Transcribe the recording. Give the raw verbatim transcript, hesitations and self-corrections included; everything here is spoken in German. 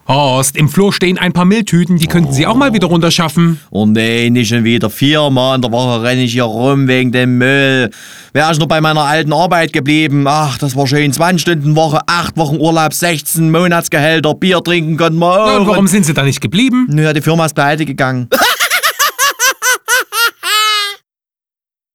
Horst, im Flur stehen ein paar Mülltüten, die könnten Sie auch mal wieder runterschaffen. Oh nee, nicht schon wieder. Viermal in der Woche renne ich hier rum wegen dem Müll. Wäre ich noch bei meiner alten Arbeit geblieben. Ach, das war schön. zwanzig Stunden Woche, acht Wochen Urlaub, sechzehn Monatsgehälter, Bier trinken konnten wir auch. Ja, und warum sind Sie da nicht geblieben? Nö, die Firma ist pleite gegangen.